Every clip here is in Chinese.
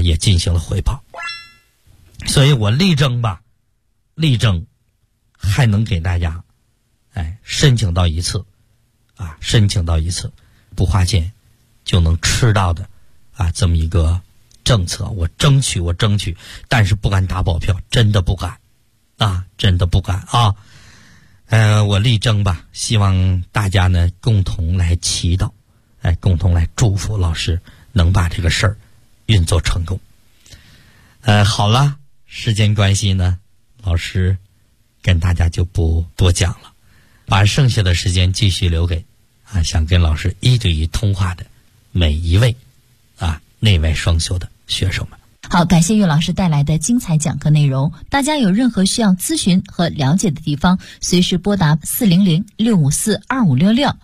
也进行了回报。所以我力争还能给大家申请到一次不花钱就能吃到的这么一个政策，我争取，但是不敢打保票，真的不敢我力争吧，希望大家呢共同来祈祷，共同来祝福老师能把这个事儿运作成功。好了，时间关系呢，老师跟大家就不多讲了，把剩下的时间继续留给想跟老师一对一通话的每一位内外双修的学生们。 好，感谢岳老师带来的精彩讲课内容。大家有任何需要咨询和了解的地方，随时拨打400-654-2566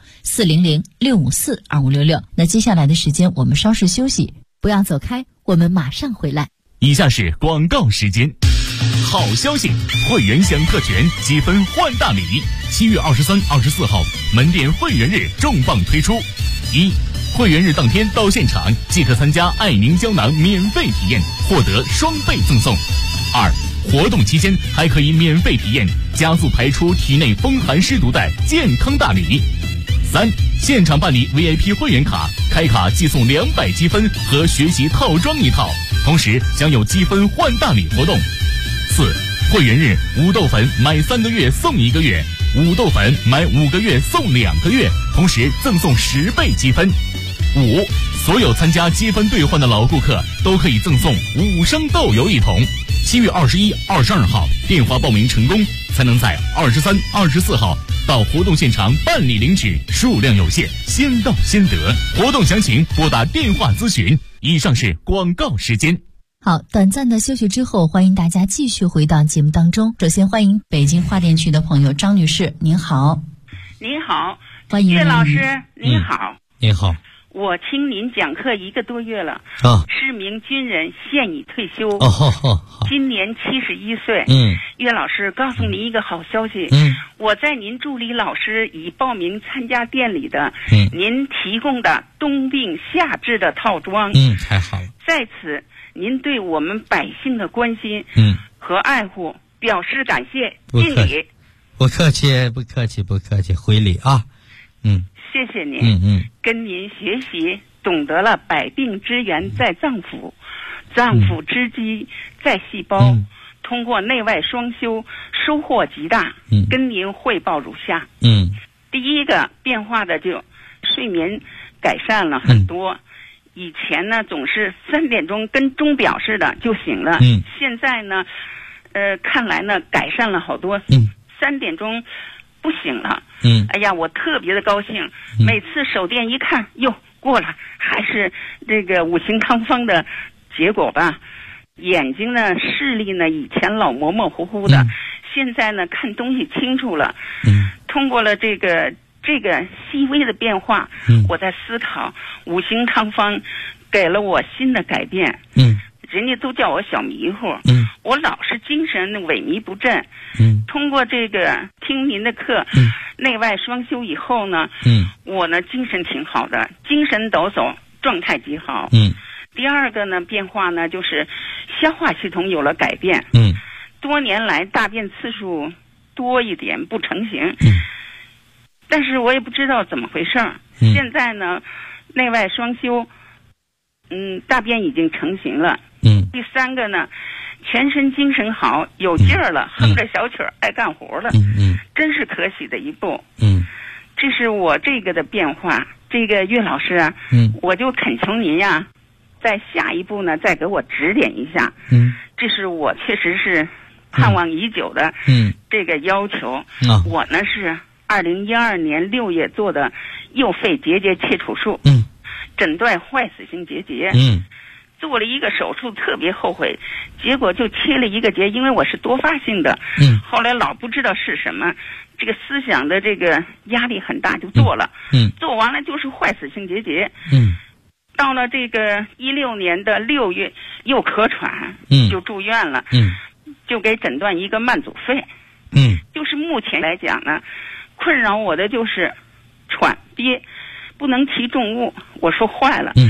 400-654-2566。那接下来的时间我们稍事休息，不要走开，我们马上回来。 以下是广告时间。好消息，会员享特权，积分换大礼。7月23、24号门店会员日重磅推出。1、会员日当天到现场即可参加爱宁胶囊免费体验，获得双倍赠送。2、活动期间还可以免费体验加速排出体内风寒湿毒的健康大礼。3、现场办理 VIP 会员卡，开卡即送200积分和学习套装一套，同时享有积分换大礼活动。4、会员日五豆粉买3个月送1个月，五豆粉买5个月送2个月，同时赠送10倍积分。5、所有参加积分兑换的老顾客都可以赠送5升豆油1桶。7月21、22号电话报名成功，才能在23、24号到活动现场办理领取，数量有限，先到先得。活动详情拨打电话咨询。以上是广告时间。 好，短暂的休息之后，欢迎大家继续回到节目当中。首先欢迎北京花店区的朋友张女士，您好。 您好， 欢迎岳老师，您好。 您好。 我听您讲课1个多月了，是名军人，现已退休，今年71岁。岳老师，告诉您一个好消息，我在您助理老师已报名参加店里的您提供的冬病夏治的套装。 太好了。 在此，您对我们百姓的关心和爱护表示感谢，敬礼。 不客气，回礼啊。 谢谢您。跟您学习，懂得了百病之源在脏腑，脏腑之基在细胞。通过内外双修，收获极大。跟您汇报如下。第一个变化的就睡眠改善了很多。以前呢总是3点钟跟钟表似的就醒了，现在呢看来呢改善了好多。3点钟不醒了。哎呀，我特别的高兴。每次手电一看，哟，过了，还是这个五行康方的结果吧。眼睛呢视力呢以前老模模糊糊的，现在呢看东西清楚了。通过了这个细微的变化，我在思考五行康方给了我新的改变。人家都叫我小迷糊，我老是精神萎靡不振。通过这个听您的课，内外双修以后呢，我呢精神挺好的，精神抖擞，状态极好。第二个呢变化呢就是消化系统有了改变。多年来大便次数多一点，不成形。但是我也不知道怎么回事儿。现在呢内外双修，大便已经成型了。第三个呢，全身精神好，有劲儿了，哼着小曲儿，爱干活了。真是可喜的一步。这是我这个的变化。这个岳老师啊，我就恳求您呀，在下一步呢再给我指点一下。这是我确实是盼望已久的这个要求。我呢是2012年6月做的右肺结节切除术，诊断坏死性结节。做了一个手术，特别后悔，结果就切了一个结，因为我是多发性的。后来老不知道是什么，这个思想的这个压力很大，就做了。做完了就是坏死性结节。到了这个16年的6月又咳喘，就住院了。就给诊断一个慢阻肺。就是目前来讲呢，困扰我的就是喘憋，不能提重物。我说坏了。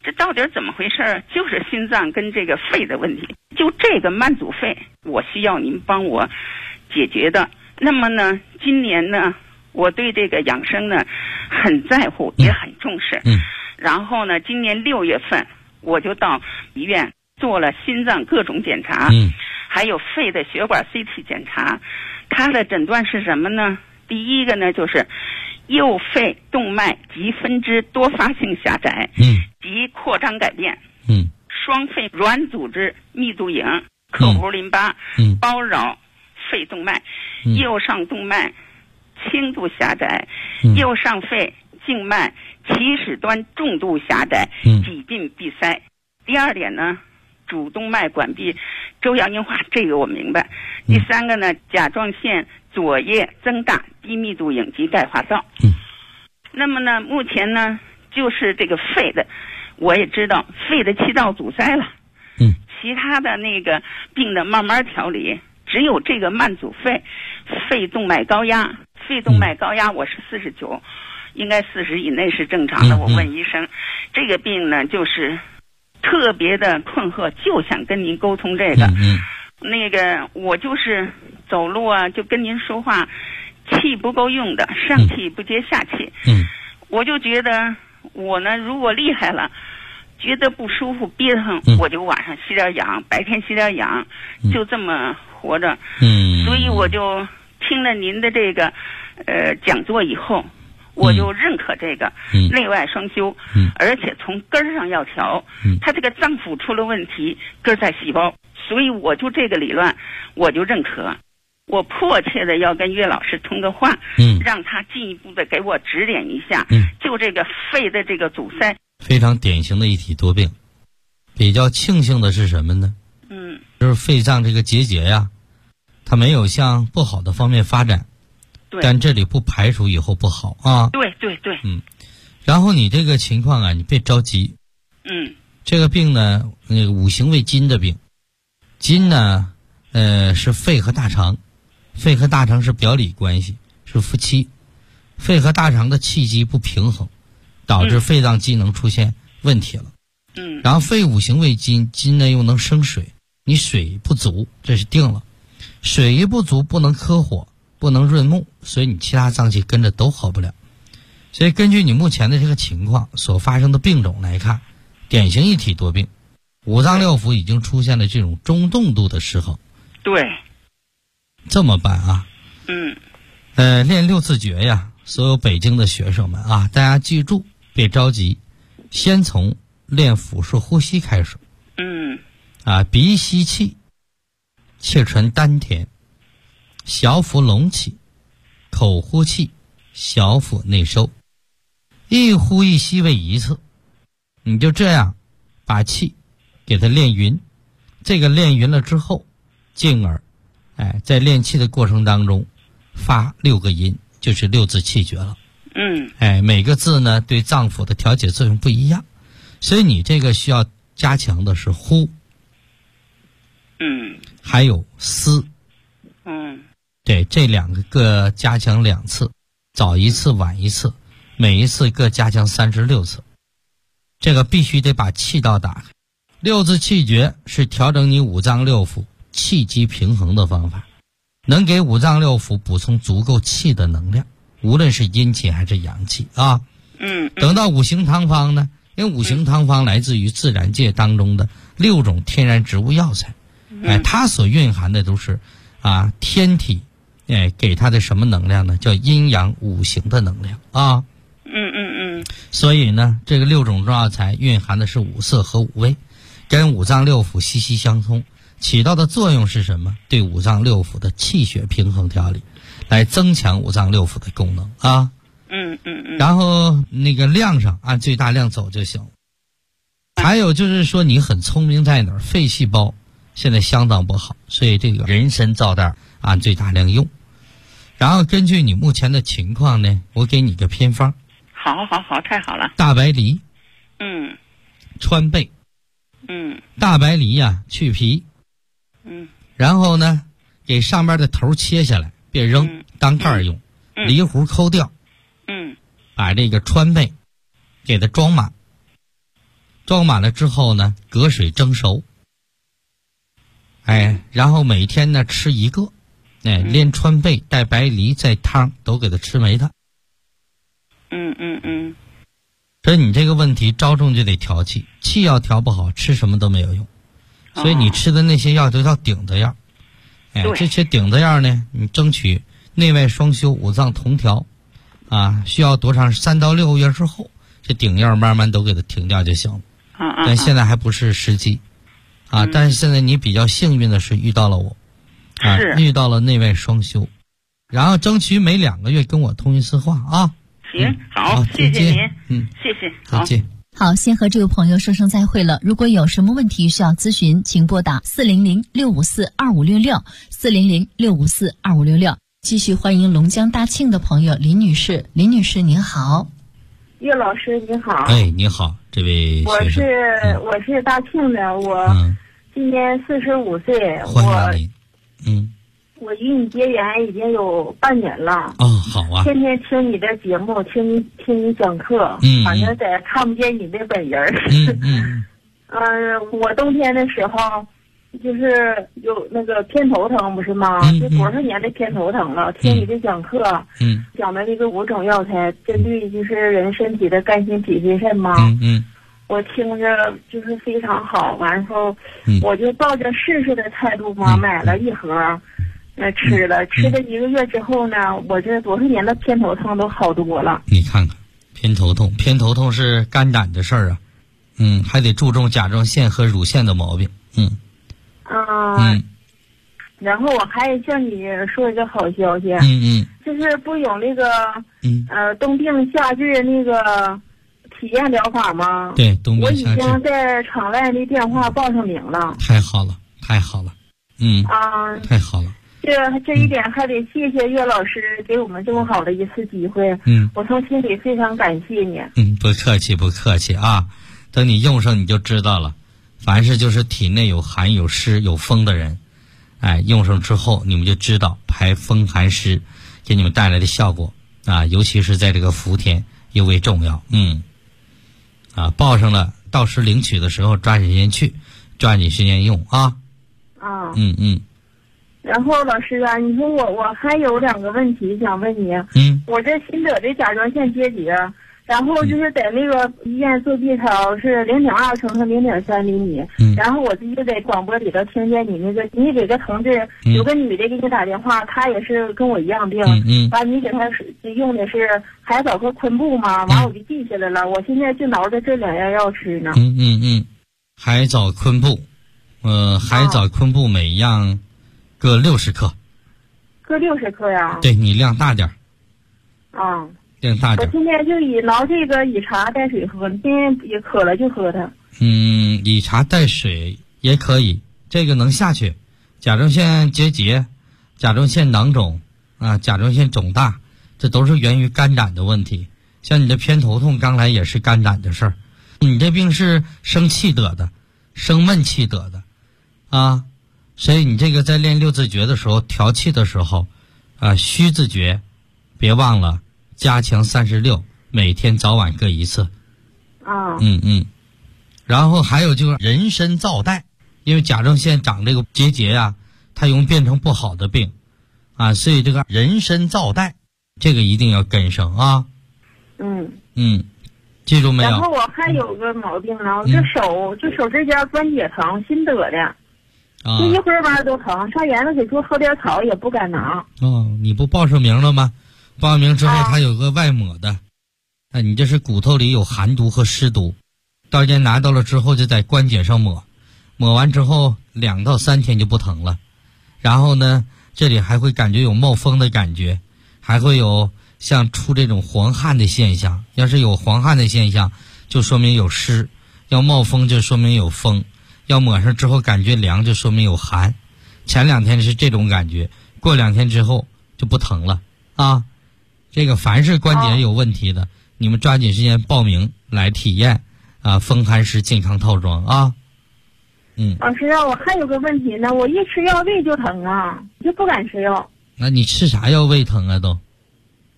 这到底怎么回事？就是心脏跟这个肺的问题，就这个慢阻肺，我需要您帮我解决的。那么呢，今年呢，我对这个养生呢很在乎，也很重视。然后呢，今年6月份我就到医院做了心脏各种检查，还有肺的血管 CT 检查。它的诊断是什么呢？第一个呢，就是右肺动脉及分支多发性狭窄，及扩张改变，双肺软组织密度影克弧淋巴包绕肺动脉，右上动脉轻度狭窄，右上肺静脉起始端重度狭窄，几近闭塞。第二点呢，主动脉管壁周摇硬化，这个我明白。第三个呢，甲状腺左叶增大，低密度影及钙化灶。那么呢，目前呢，就是这个肺的，我也知道肺的气道阻塞了，其他的那个病的慢慢调理，只有这个慢阻肺，肺动脉高压，我是49，应该40以内是正常的。我问医生，这个病呢，就是特别的困惑，就想跟您沟通这个。那个我就是走路啊，就跟您说话，气不够用的，上气不接下气。我就觉得我呢，如果厉害了，觉得不舒服憋疼，我就晚上吸点氧，白天吸点氧，就这么活着。所以我就听了您的这个讲座以后，我就认可这个内外双修，而且从根儿上要调。他这个脏腑出了问题，根在细胞，所以我就这个理论我就认可。我迫切的要跟岳老师通个话，让他进一步的给我指点一下，就这个肺的这个阻塞， 非常典型的一体多病。比较庆幸的是什么呢？就是肺脏这个结节呀，它没有向不好的方面发展，但这里不排除以后不好啊。 对。 然后你这个情况啊，你别着急。这个病呢，那个五行为金的病，金呢，是肺和大肠。肺和大肠是表里关系，是夫妻。肺和大肠的气机不平衡，导致肺脏机能出现问题了。然后肺五行为金，金呢又能生水，你水不足，这是定了。水一不足，不能克火，不能润目，所以你其他脏器跟着都好不了。所以根据你目前的这个情况所发生的病种来看，典型一体多病，五脏六腑已经出现了这种中动度的失衡。 对。 这么办啊？练6字诀呀，所有北京的学生们啊，大家记住，别着急，先从练腹式呼吸开始。鼻吸气，气沉丹田，小腹隆起，口呼气，小腹内收，一呼一吸为一次。你就这样把气给它练匀，这个练匀了之后，进而在练气的过程当中发6个音，就是6字气诀了。每个字呢对脏腑的调节作用不一样，所以你这个需要加强的是呼，还有思。对，这2个各加强2次，早一次晚一次，每一次各加强36次。这个必须得把气道打开。6字气诀是调整你五脏六腑气机平衡的方法，能给五脏六腑补充足够气的能量，无论是阴气还是阳气啊。等到五行汤方呢，因为五行汤方来自于自然界当中的6种天然植物药材，它所蕴含的都是天体给它的什么能量呢？叫阴阳五行的能量啊。所以呢，这个6种中药材蕴含的是5色和5味，跟五脏六腑息息相通，起到的作用是什么？对五脏六腑的气血平衡调理，来增强五脏六腑的功能啊。然后那个量上按最大量走就行。还有就是说你很聪明在哪儿？肺细胞现在相当不好，所以这个人参皂袋按最大量用。然后根据你目前的情况呢，我给你个偏方。 好，太好了。 大白梨，川贝，大白梨呀，去皮，然后呢，给上边的头切下来，别扔，当盖用，梨核抠掉，把这个川贝给它装满， 装满了之后呢，隔水蒸熟。然后每天呢吃一个，连川贝带白梨在汤都给它吃没它。所以你这个问题着重就得调气，气要调不好，吃什么都没有用。所以你吃的那些药都叫顶子药。这些顶子药呢，你争取内外双修，五脏同调，需要多长？3到6个月之后，这顶药慢慢都给它停掉就行了。但现在还不是时机，但是现在你比较幸运的是遇到了我，遇到了内外双修，然后争取每2个月跟我通一次话啊。 行，好，谢谢您，谢谢， 再见。 好，先和这位朋友说声再会了。如果有什么问题需要咨询，请拨打400-654-2566，400-654-2566。继续欢迎龙江大庆的朋友林女士。林女士您好。 岳老师你好。 你好，这位学生。 我是大庆的，我今年45岁， 欢迎您。 我与你结缘已经有半年了。 好啊。天天听你的节目，听你讲课，反正在看不见你的本人。我冬天的时候，就是有那个偏头疼，不是吗？这多少年的偏头疼了。听你的讲课，讲的这个5种药材，针对就是人身体的肝心脾肺肾嘛。我听着就是非常好，完后我就抱着试试的态度嘛，买了1盒。吃了1个月之后呢，我这多少年的偏头痛都好多了。 你看看，偏头痛是肝胆的事儿啊，还得注重甲状腺和乳腺的毛病， 然后我还向你说一个好消息，就是不有那个冬病夏治那个体验疗法吗？ 对，冬病夏治。 我已经在场外的电话报上名了。 太好了，太好了，太好了。 这一点还得谢谢岳老师给我们这么好的一次机会，我从心里非常感谢你。 不客气不客气啊，等你用上你就知道了。凡是就是体内有寒有湿有风的人，用上之后你们就知道排风寒湿给你们带来的效果尤其是在这个伏天尤为重要。报上了，到时领取的时候抓紧时间去，抓紧时间用啊。 然后老师啊，你说我还有2个问题想问你。我这新得的甲状腺结节，然后就是在那个医院做 B 超是0.2乘和0.3厘米，然后我自己在广播里头听见你给个同志有个女的给你打电话，她也是跟我一样病，完你给她用的是海藻和昆布嘛，完我就记下来了，我现在就挠着这2样药吃呢。 海藻昆布，海藻昆布每样各60克。 各60克呀？ 对，你量大点。量大点。 我今天就挠这个以茶带水喝，今天也渴了就喝它。 以茶带水也可以，这个能下去。甲状腺结节、甲状腺囊肿甲状腺肿大，这都是源于肝胆的问题。像你的偏头痛，刚才也是肝胆的事儿。你这病是生气得的，生闷气得的所以你这个在练6字诀的时候，调气的时候虚字诀别忘了加强36，每天早晚各1次。然后还有就是人参皂带，因为甲状腺长这个结节它容易变成不好的病所以这个人参皂带这个一定要跟上记住没有？ 然后我还有个毛病呢，这手这家关节疼，新得的。这一会儿吧都疼，上园子给做喝点草也不敢拿。 你不报上名了吗？报上名之后它有个外抹的，你这是骨头里有寒毒和湿毒，到时间拿到了之后就在关节上抹，抹完之后2到3天就不疼了。然后呢，这里还会感觉有冒风的感觉，还会有像出这种黄汗的现象。要是有黄汗的现象，就说明有湿；要冒风就说明有风。要抹上之后感觉凉，就说明有寒。前2天是这种感觉，过2天之后就不疼了这个凡是关节有问题的，你们抓紧时间报名来体验风寒湿健康套装老师我还有个问题呢，我一吃药胃就疼就不敢吃药。 那你吃啥药胃疼都？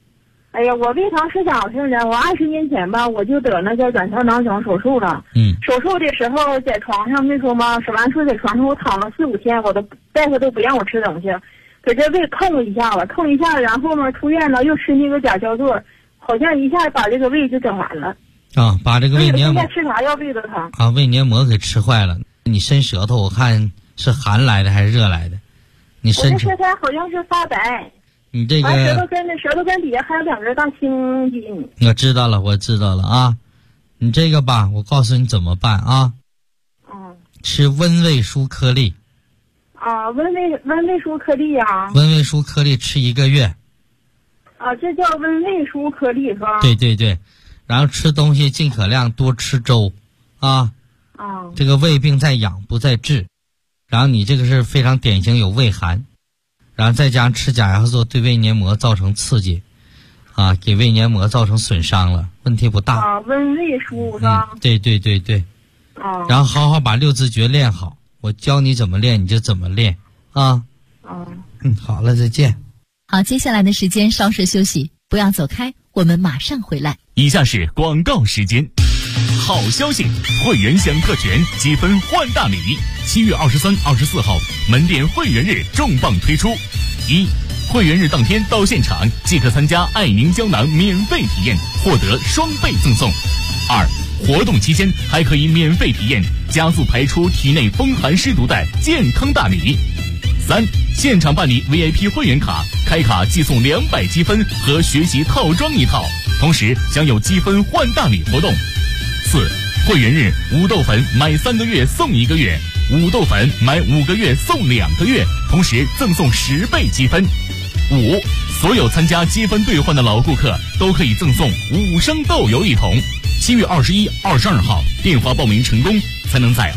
哎呀，我胃肠是咋回事呢？我20年前吧，我就得那个卵巢囊肿手术了。手术的时候在床上那时候嘛，手完术在床上我躺了4、5天，我都大夫都不让我吃东西，给这胃控了一下子，然后嘛出院了，又吃那个甲硝唑，好像一下把这个胃就整完了。 啊，把这个胃黏膜吃啥药胃都疼啊，胃黏膜给吃坏了。你伸舌头，我看是寒来的还是热来的？你伸舌头好像是发白。 你这个舌头根底下还有2根大青筋。 我知道了啊！你这个吧，我告诉你怎么办啊？吃温胃舒颗粒。 啊，温胃舒颗粒啊。 温胃舒颗粒吃1个月。 啊，这叫温胃舒颗粒是吧？ 对，然后吃东西尽可量多吃粥，啊。这个胃病在养不在治，然后你这个是非常典型有胃寒。然后再加上吃甲硝唑对胃黏膜造成刺激，啊，给胃黏膜造成损伤了，问题不大。 啊，温胃舒是吧？ 对。然后好好把6字诀练好，我教你怎么练你就怎么练啊。好了，再见。 好，接下来的时间稍事休息，不要走开，我们马上回来。 以下是广告时间。好消息，会员享特权，积分换大礼。7月23、24号门店会员日重磅推出。1. 会员日当天到现场即可参加爱宁胶囊免费体验，获得双倍赠送。2. 活动期间还可以免费体验加速排出体内风寒湿毒的健康大礼。3. 现场办理 VIP 会员卡，开卡即送200积分和学习套装1套，同时享有积分换大礼活动。4. 会员日五豆粉买3个月送1个月，五豆粉买5个月送2个月，同时赠送10倍积分。5. 所有参加积分兑换的老顾客都可以赠送5升豆油1桶。7月21、22号电话报名成功，才能在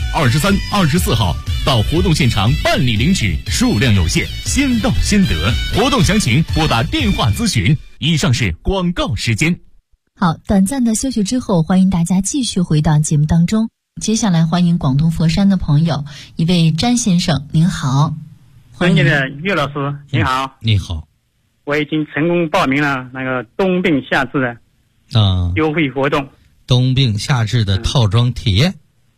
23、24号到活动现场办理领取，数量有限，先到先得。活动详情拨打电话咨询。以上是广告时间。 好，短暂的休息之后，欢迎大家继续回到节目当中。接下来欢迎广东佛山的朋友，一位詹先生，您好。 尊敬的岳老师，您好。 你好。 我已经成功报名了那个冬病夏治的优惠活动。 冬病夏治的套装体验。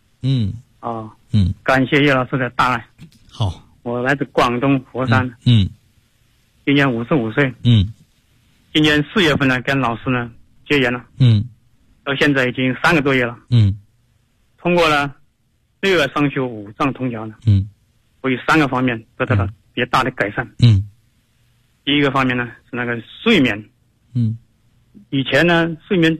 感谢岳老师的大爱。 好， 我来自广东佛山。今年55岁。今年4月份呢，跟老师呢结缘了。到现在已经3个多月了。通过了内外双修5脏通调呢。我有3个方面得到了比较大的改善。第一个方面呢是那个睡眠。以前呢睡眠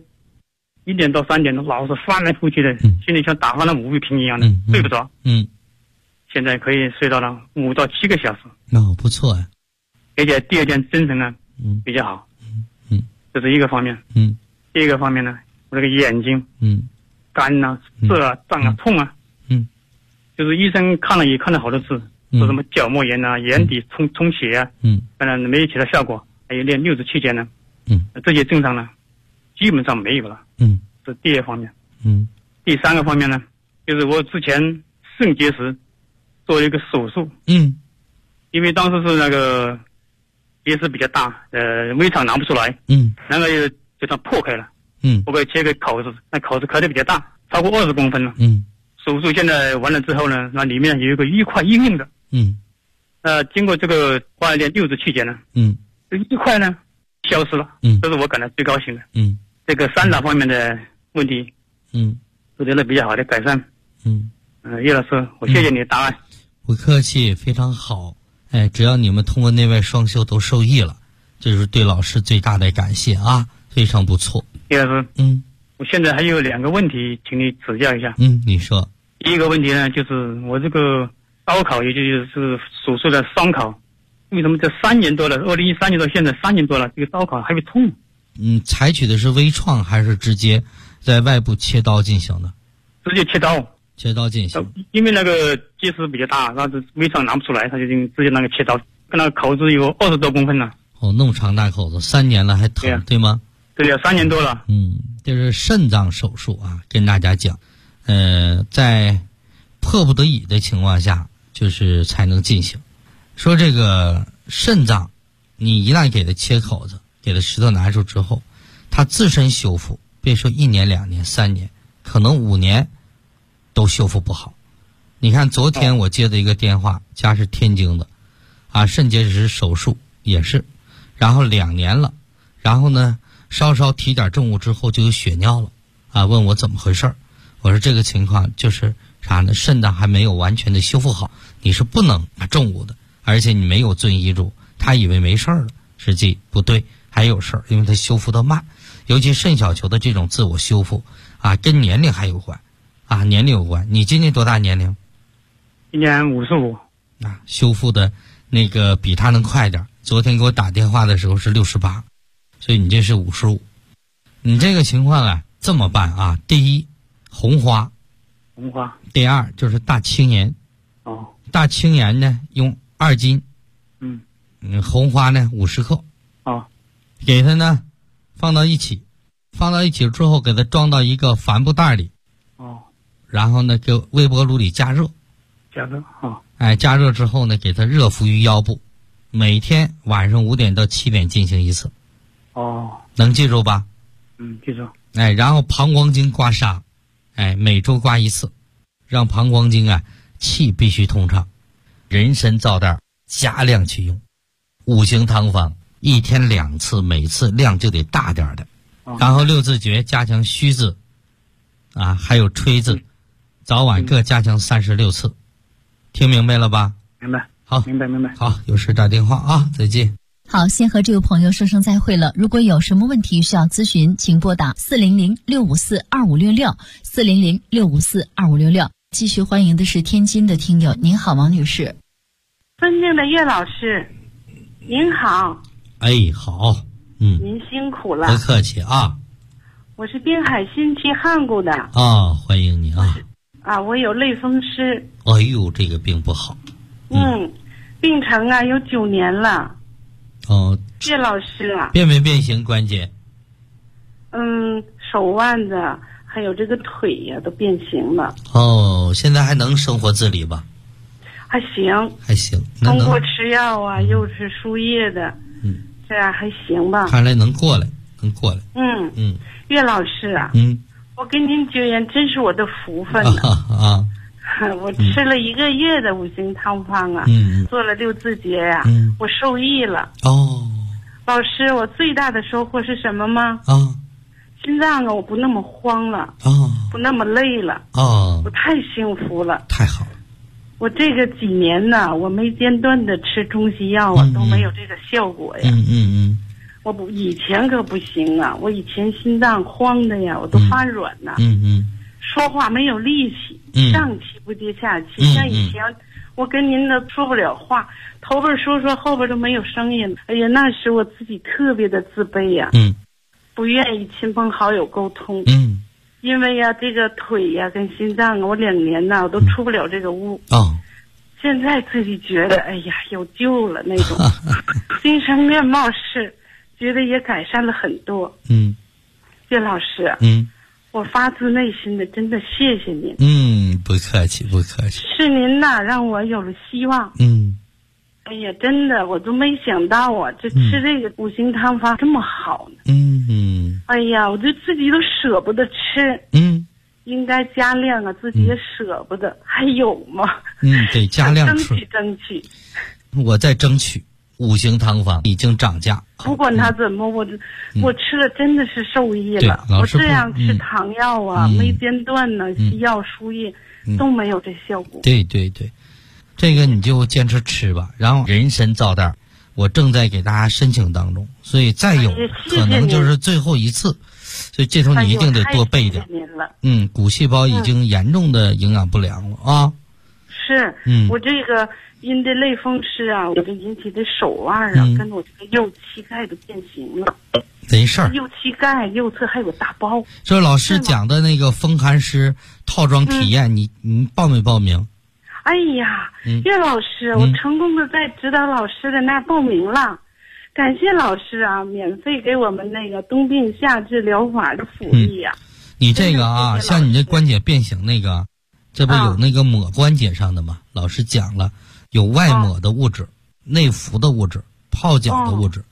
1点到3点老是翻来覆去的，心里像打翻了5味瓶一样的，睡不着。现在可以睡到了5到7个小时。 不错呀。 而且第二天精神呢比较好。这是一个方面。第二个方面呢，我这个眼睛干啊、涩啊、胀啊、痛啊。就是医生看了也看了好多次，说什么角膜炎啊、眼底充血啊。当然没有起到效果，还有练6至7天呢。这些症状呢基本上没有了。这是第二方面。第3个方面呢，就是我之前肾结石做了一个手术。因为当时是那个结石比较大，胃肠拿不出来。然后就它破开了。我给切个口子，那口子开的比较大，超过20公分了。手术现在完了之后呢，那里面有一个1块硬硬的。经过这个花了练6至7天呢，这1块呢消失了。这是我感到最高兴的。这个3大方面的问题，都得了比较好的改善。叶老师，我谢谢你的答案。 不客气，非常好。只要你们通过内外双修都受益了，这就是对老师最大的感谢啊，非常不错。 叶老师，我现在还有2个问题，请你指教一下。 你说。 第一个问题呢，就是我这个高考，也就是手术的双考，为什么这3年多了，2013年到现在3年多了，这个高考还会痛？ 采取的是微创还是直接在外部切刀进行的？ 直接切刀进行。 因为那个结石比较大，那是微创拿不出来，他就直接那个切刀，跟那个口子有20多公分了。那么长大口子，3年了还疼，对吗？ 对呀，3年多了。 这是肾脏手术啊，跟大家讲，在迫不得已的情况下，就是才能进行。说这个肾脏，你一旦给它切口子， 给它石头拿出之后，它自身修复，别说1年、2年、3年，可能5年都修复不好。你看昨天我接的一个电话，家是天津的，肾结石手术也是，然后2年了，然后呢稍稍提点重物之后就有血尿了，问我怎么回事儿。我说这个情况就是啥呢？肾脏还没有完全的修复好，你是不能拿重物的，而且你没有遵医嘱，他以为没事儿了，实际不对，还有事儿，因为它修复的慢，尤其肾小球的这种自我修复跟年龄还有关年龄有关。你今年多大年龄？ 今年55。 修复的那个比他能快点。昨天给我打电话的时候是68，所以你这是55。你这个情况这么办第一，红花。第二就是大青盐。大青盐呢用2斤。红花呢50克。给它呢放到一起之后，给它装到一个帆布袋里。然后呢给微波炉里加热。加热之后呢，给它热敷于腰部，每天晚上5点到7点进行一次。能记住吧？ 记住。 然后膀胱经刮痧，每周刮1次，让膀胱经气必须通畅。人参皂袋加量去用，5行汤方1天2次，每次量就得大点的。然后6字诀加强虚字，还有吹字，早晚各加强36次。听明白了吧？ 明白。 好， 明白。 好，有事打电话再见。 好，先和这位朋友说声再会了。如果有什么问题需要咨询，请拨打400-654-2566 400-654-2566。继续欢迎的是天津的听友，您好，王女士。 尊敬的岳老师，您好。 好。 您辛苦了。 不客气我是滨海新区汉沽的。 欢迎你我有类风湿。 这个病不好。 病程有9年了。岳老师变没变形关节？ 手腕子还有这个腿都变形了。 现在还能生活自理吧？ 还行。通过吃药又是输液的。这样还行吧？ 看来能过来。 岳老师我跟您结缘真是我的福分呢。我吃了1个月的5行汤方做了6字诀我受益了。老师，我最大的收获是什么吗？心脏我不那么慌了。不那么累了。我太幸福了。 太好了。 我这个几年呢，我没间断的吃中西药都没有这个效果呀。我以前可不行我以前心脏慌的我都发软说话没有力气，上气不接下气。像以前我跟您都说不了话，头边说后边都没有声音。那时我自己特别的自卑不愿意亲朋好友沟通。因为这个腿跟心脏我2年我都出不了这个屋。现在自己觉得有救了那种。精神面貌是觉得也改善了很多。岳老师我发自内心的真的谢谢您。 不客气。 是您让我有了希望。真的我都没想到这吃这个5行汤方这么好呢。我就自己都舍不得吃。应该加量自己也舍不得。还有吗？ 得加量吃。 争取。 我在争取。5行汤方已经涨价。 不管它怎么，我吃了真的是受益了。我这样吃糖药没间断西药输液都没有这效果。 对，这个你就坚持吃吧。然后人参皂袋我正在给大家申请当中，所以再有可能就是最后一次，所以这头你一定得多备点。骨细胞已经严重的营养不良了是。我这个因这类风湿我就引起的手腕跟我这个右膝盖都变形了。 没事儿。 右膝盖右侧还有大包。 这老师讲的那个风寒湿套装体验，你报没报名？ 岳老师，我成功的在指导老师的那报名了。感谢老师免费给我们那个冬病夏治疗法的福利你这个像你这关节变形那个，这不有那个抹关节上的吗？老师讲了，有外抹的物质、内服的物质、泡脚的物质。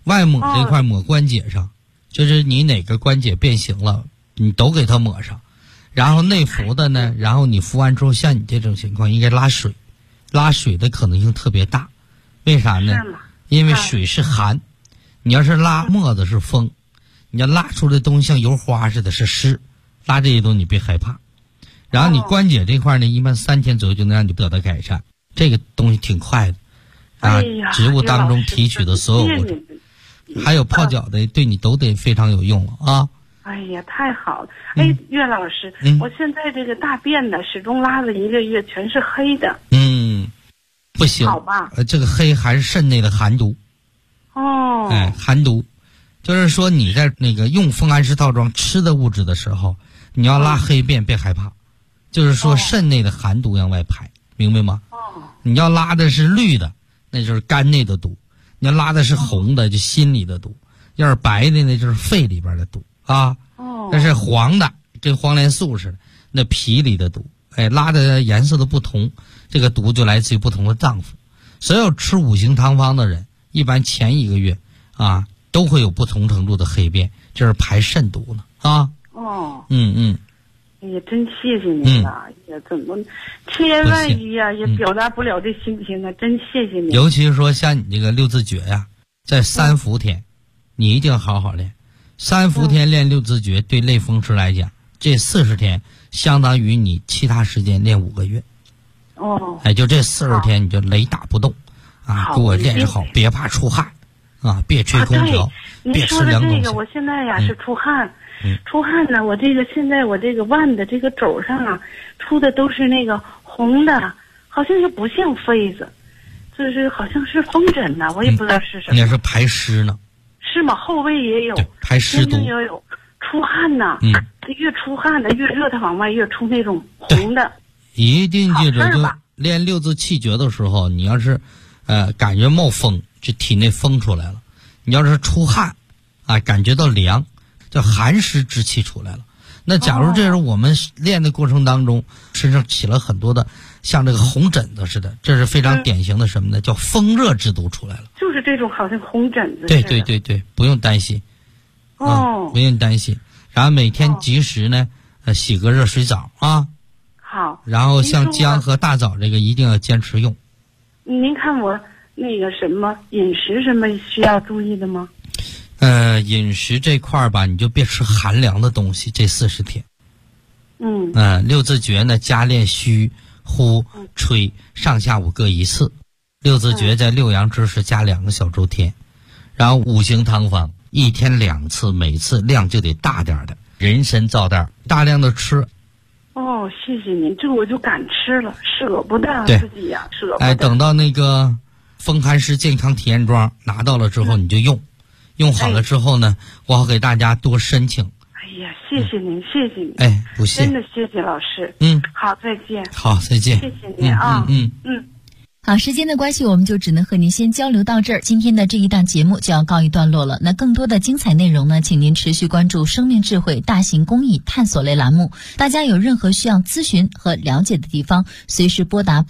外抹这块抹关节上，就是你哪个关节变形了，你都给它抹上。然后内服的呢，然后你服完之后，像你这种情况应该拉水，拉水的可能性特别大。为啥呢？因为水是寒，你要是拉沫子是风，你要拉出来的东西像油花似的是湿，拉这些东西你别害怕。然后你关节这块呢，一般3天左右就能让你得到改善，这个东西挺快的啊。植物当中提取的所有物质，还有泡脚的，对你都得非常有用了啊。 哎呀，太好了！岳老师，我现在这个大便呢，始终拉了1个月，全是黑的。 不行， 好吧？ 这个黑还是肾内的寒毒。寒毒，就是说你在那个用风寒湿套装吃的物质的时候，你要拉黑便别害怕，就是说肾内的寒毒向外排，明白吗？你要拉的是绿的，那就是肝内的毒；你要拉的是红的，就心里的毒；要是白的，那就是肺里边的毒啊。但是黄的，跟黄连素似的，那脾里的毒。拉的颜色的不同，这个毒就来自于不同的脏腑。所有吃5行汤方的人，一般前1个月啊，都会有不同程度的黑便，这是排肾毒呢啊。 哎呀，真谢谢您了！哎呀，怎么千万语呀也表达不了这心情啊！真谢谢您。 尤其是说像你这个6字诀呀，在3伏天，你一定好好练。3伏天练6字诀，对类风湿来讲，这40天相当于你其他时间练5个月。就这40天你就雷打不动啊！给我练得好，别怕出汗啊，别吹空调，别吃凉东西。 你说的这个，我现在呀是出汗。出汗呢，我这个现在我这个腕的这个肘上啊，出的都是那个红的，好像是不像痱子，就是好像是风疹呐，我也不知道是什么。 那是排湿呢。 是吗？后背也有， 排湿毒也有。出汗呐，越出汗的越热，它往外越出那种红的。 一定记着，就练6字气诀的时候，你要是感觉冒风，这体内风出来了；你要是出汗啊，感觉到凉，叫寒湿之气出来了。那假如这是我们练的过程当中，身上起了很多的像这个红疹子似的，这是非常典型的什么呢？叫风热之毒出来了。 就是这种好像红疹子。 对，不用担心。不用担心。然后每天及时呢，洗个热水澡啊。 好。 然后像姜和大枣这个一定要坚持用。 您看我那个什么饮食什么需要注意的吗？ 饮食这块吧，你就别吃寒凉的东西，这40天。6字诀呢，加练虚、呼、吹，上下午各1次。6字诀在6阳之时加2个小周天，然后5行汤方1天2次，每次量就得大点的，人参皂袋大量的吃。 谢谢您，这我就敢吃了，舍不得自己呀，舍不得。 等到那个风寒湿健康体验装拿到了之后，你就用好了之后呢，我好给大家多申请。 哎呀，谢谢您，谢谢您。 不谢， 真的谢谢老师。好，再见。 好，再见。 谢谢您啊。 好，时间的关系，我们就只能和您先交流到这儿。今天的这一档节目就要告一段落了。那更多的精彩内容呢，请您持续关注生命智慧大型公益探索类栏目。大家有任何需要咨询和了解的地方，随时拨打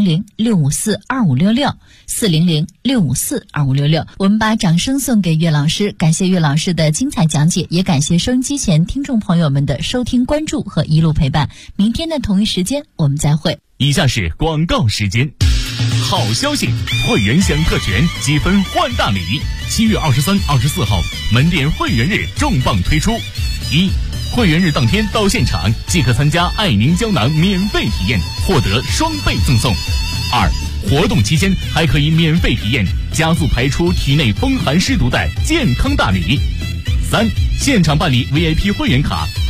400-654-2566，400-654-2566。我们把掌声送给岳老师，感谢岳老师的精彩讲解，也感谢收音机前听众朋友们的收听关注和一路陪伴。明天的同一时间我们再会。 以下是广告时间。好消息，会员享特权，积分换大礼。7月23、24号门店会员日重磅推出。1、会员日当天到现场即可参加爱宁胶囊免费体验，获得双倍赠送。2、活动期间还可以免费体验加速排出体内风寒湿毒的健康大礼。3、现场办理 VIP 会员卡，